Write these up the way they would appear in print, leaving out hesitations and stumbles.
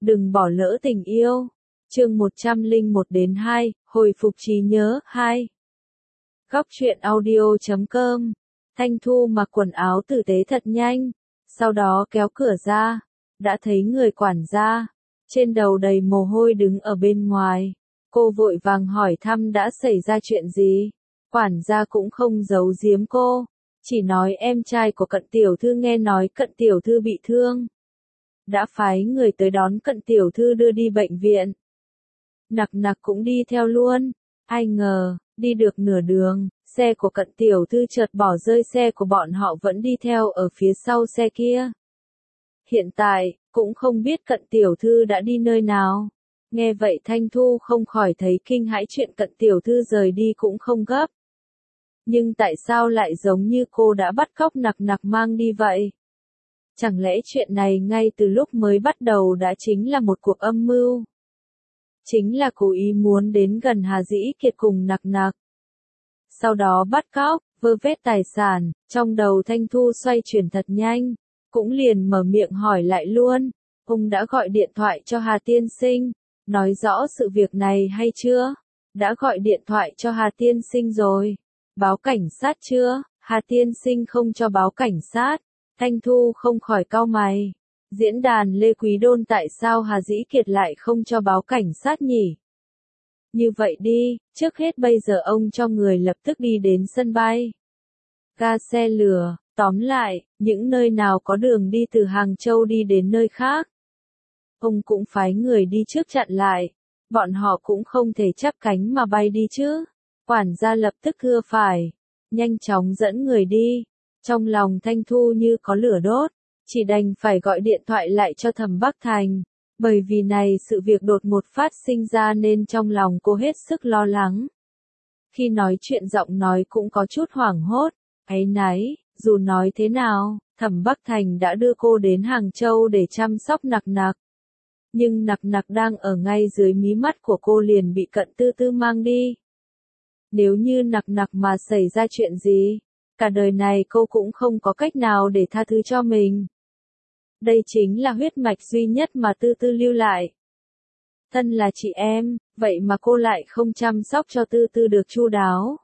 Đừng bỏ lỡ tình yêu. Chương 101-2, hồi phục trí nhớ 2. Góc truyện audio.com. Thanh Thu mặc quần áo tử tế thật nhanh, sau đó kéo cửa ra, đã thấy người quản gia, trên đầu đầy mồ hôi đứng ở bên ngoài. Cô vội vàng hỏi thăm đã xảy ra chuyện gì. Quản gia cũng không giấu giếm cô, chỉ nói em trai của Cận tiểu thư nghe nói Cận tiểu thư bị thương, đã phái người tới đón Cận tiểu thư đưa đi bệnh viện. Nặc nặc cũng đi theo luôn. Ai ngờ, đi được nửa đường, xe của Cận tiểu thư chợt bỏ rơi, xe của bọn họ vẫn đi theo ở phía sau xe kia. Hiện tại, cũng không biết Cận tiểu thư đã đi nơi nào. Nghe vậy Thanh Thu không khỏi thấy kinh hãi, chuyện Cận tiểu thư rời đi cũng không gấp. Nhưng tại sao lại giống như cô đã bắt cóc Nặc nặc mang đi vậy? Chẳng lẽ chuyện này ngay từ lúc mới bắt đầu đã chính là một cuộc âm mưu? Chính là cố ý muốn đến gần Hà Dĩ Kiệt cùng Nặc nặc, sau đó bắt cóc, vơ vét tài sản. Trong đầu Thanh Thu xoay chuyển thật nhanh, cũng liền mở miệng hỏi lại luôn. Ông đã gọi điện thoại cho Hà tiên sinh, nói rõ sự việc này hay chưa? Đã gọi điện thoại cho Hà tiên sinh rồi. Báo cảnh sát chưa? Hà tiên sinh không cho báo cảnh sát. Thanh Thu không khỏi cau mày. Diễn đàn Lê Quý Đôn, tại sao Hà Dĩ Kiệt lại không cho báo cảnh sát nhỉ? Như vậy đi, trước hết bây giờ ông cho người lập tức đi đến sân bay, ga xe lửa, tóm lại, những nơi nào có đường đi từ Hàng Châu đi đến nơi khác. Ông cũng phái người đi trước chặn lại, bọn họ cũng không thể chắp cánh mà bay đi chứ. Quản gia lập tức thưa phải, nhanh chóng dẫn người đi. Trong lòng Thanh Thu như có lửa đốt, chỉ đành phải gọi điện thoại lại cho Thẩm Bắc Thành. Bởi vì này sự việc đột ngột phát sinh ra nên trong lòng cô hết sức lo lắng. Khi nói chuyện giọng nói cũng có chút hoảng hốt, áy náy. Dù nói thế nào, Thẩm Bắc Thành đã đưa cô đến Hàng Châu để chăm sóc Nặc nặc. Nhưng Nặc nặc đang ở ngay dưới mí mắt của cô liền bị Cận tư tư mang đi. Nếu như Nặc nặc mà xảy ra chuyện gì, cả đời này cô cũng không có cách nào để tha thứ cho mình. Đây chính là huyết mạch duy nhất mà tư tư lưu lại. Thân là chị em, vậy mà cô lại không chăm sóc cho tư tư được chu đáo.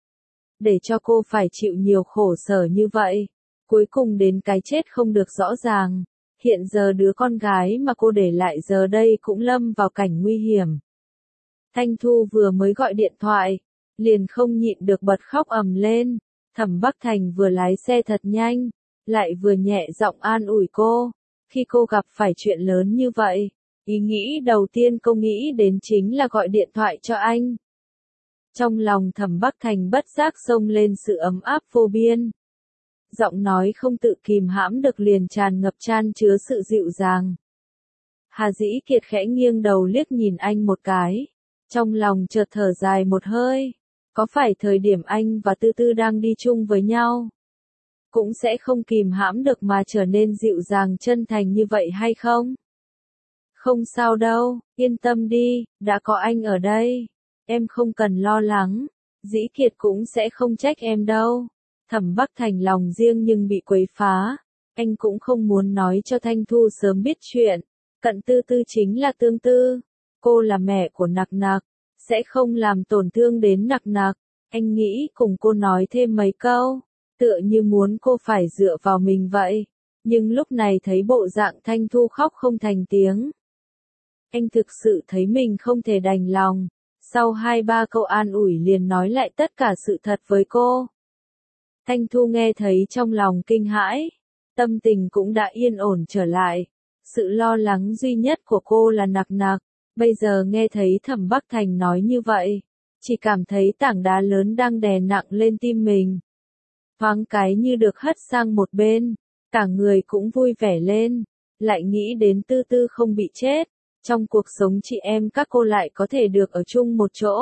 Để cho cô phải chịu nhiều khổ sở như vậy, cuối cùng đến cái chết không được rõ ràng. Hiện giờ đứa con gái mà cô để lại giờ đây cũng lâm vào cảnh nguy hiểm. Thanh Thu vừa mới gọi điện thoại, liền không nhịn được bật khóc ầm lên. Thẩm Bắc Thành vừa lái xe thật nhanh, lại vừa nhẹ giọng an ủi cô. Khi cô gặp phải chuyện lớn như vậy, ý nghĩ đầu tiên cô nghĩ đến chính là gọi điện thoại cho anh. Trong lòng Thẩm Bắc Thành bất giác xông lên sự ấm áp vô biên. Giọng nói không tự kìm hãm được liền tràn ngập chan chứa sự dịu dàng. Hà Dĩ Kiệt khẽ nghiêng đầu liếc nhìn anh một cái, trong lòng chợt thở dài một hơi. Có phải thời điểm anh và tư tư đang đi chung với nhau, cũng sẽ không kìm hãm được mà trở nên dịu dàng chân thành như vậy hay không? Không sao đâu, yên tâm đi, đã có anh ở đây, em không cần lo lắng, Dĩ Kiệt cũng sẽ không trách em đâu. Thẩm Bắc Thành lòng riêng nhưng bị quấy phá, anh cũng không muốn nói cho Thanh Thu sớm biết chuyện. Cận tư tư chính là Tương Tư, cô là mẹ của Nặc nặc, sẽ không làm tổn thương đến Nặc nặc. Anh nghĩ cùng cô nói thêm mấy câu, tựa như muốn cô phải dựa vào mình vậy. Nhưng lúc này thấy bộ dạng Thanh Thu khóc không thành tiếng, anh thực sự thấy mình không thể đành lòng. Sau 2-3 câu an ủi liền nói lại tất cả sự thật với cô. Thanh Thu nghe thấy trong lòng kinh hãi, tâm tình cũng đã yên ổn trở lại. Sự lo lắng duy nhất của cô là Nặc nặc. Bây giờ nghe thấy Thẩm Bắc Thành nói như vậy, chỉ cảm thấy tảng đá lớn đang đè nặng lên tim mình. Thoáng cái như được hất sang một bên, cả người cũng vui vẻ lên, lại nghĩ đến tư tư không bị chết, trong cuộc sống chị em các cô lại có thể được ở chung một chỗ.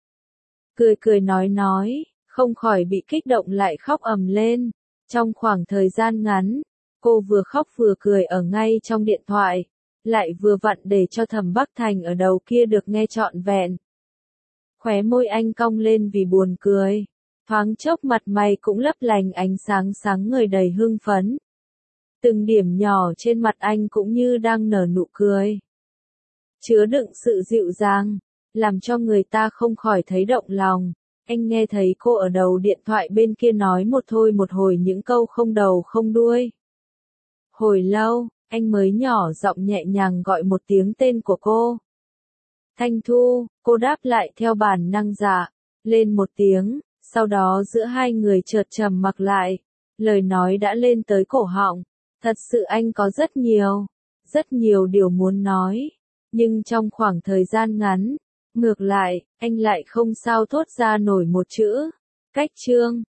Cười cười nói, không khỏi bị kích động lại khóc ầm lên. Trong khoảng thời gian ngắn, cô vừa khóc vừa cười ở ngay trong điện thoại, lại vừa vặn để cho Thẩm Bắc Thành ở đầu kia được nghe trọn vẹn. Khóe môi anh cong lên vì buồn cười, thoáng chốc mặt mày cũng lấp lánh ánh sáng sáng người đầy hưng phấn. Từng điểm nhỏ trên mặt anh cũng như đang nở nụ cười. chứa đựng sự dịu dàng, làm cho người ta không khỏi thấy động lòng. Anh nghe thấy cô ở đầu điện thoại bên kia nói một thôi một hồi những câu không đầu không đuôi. Hồi lâu, anh mới nhỏ giọng nhẹ nhàng gọi một tiếng tên của cô. Thanh Thu, cô đáp lại theo bản năng dạ, lên một tiếng, sau đó giữa hai người chợt trầm mặc lại, lời nói đã lên tới cổ họng. Thật sự anh có rất nhiều điều muốn nói, nhưng trong khoảng thời gian ngắn, ngược lại, anh lại không sao thốt ra nổi một chữ. Cách chương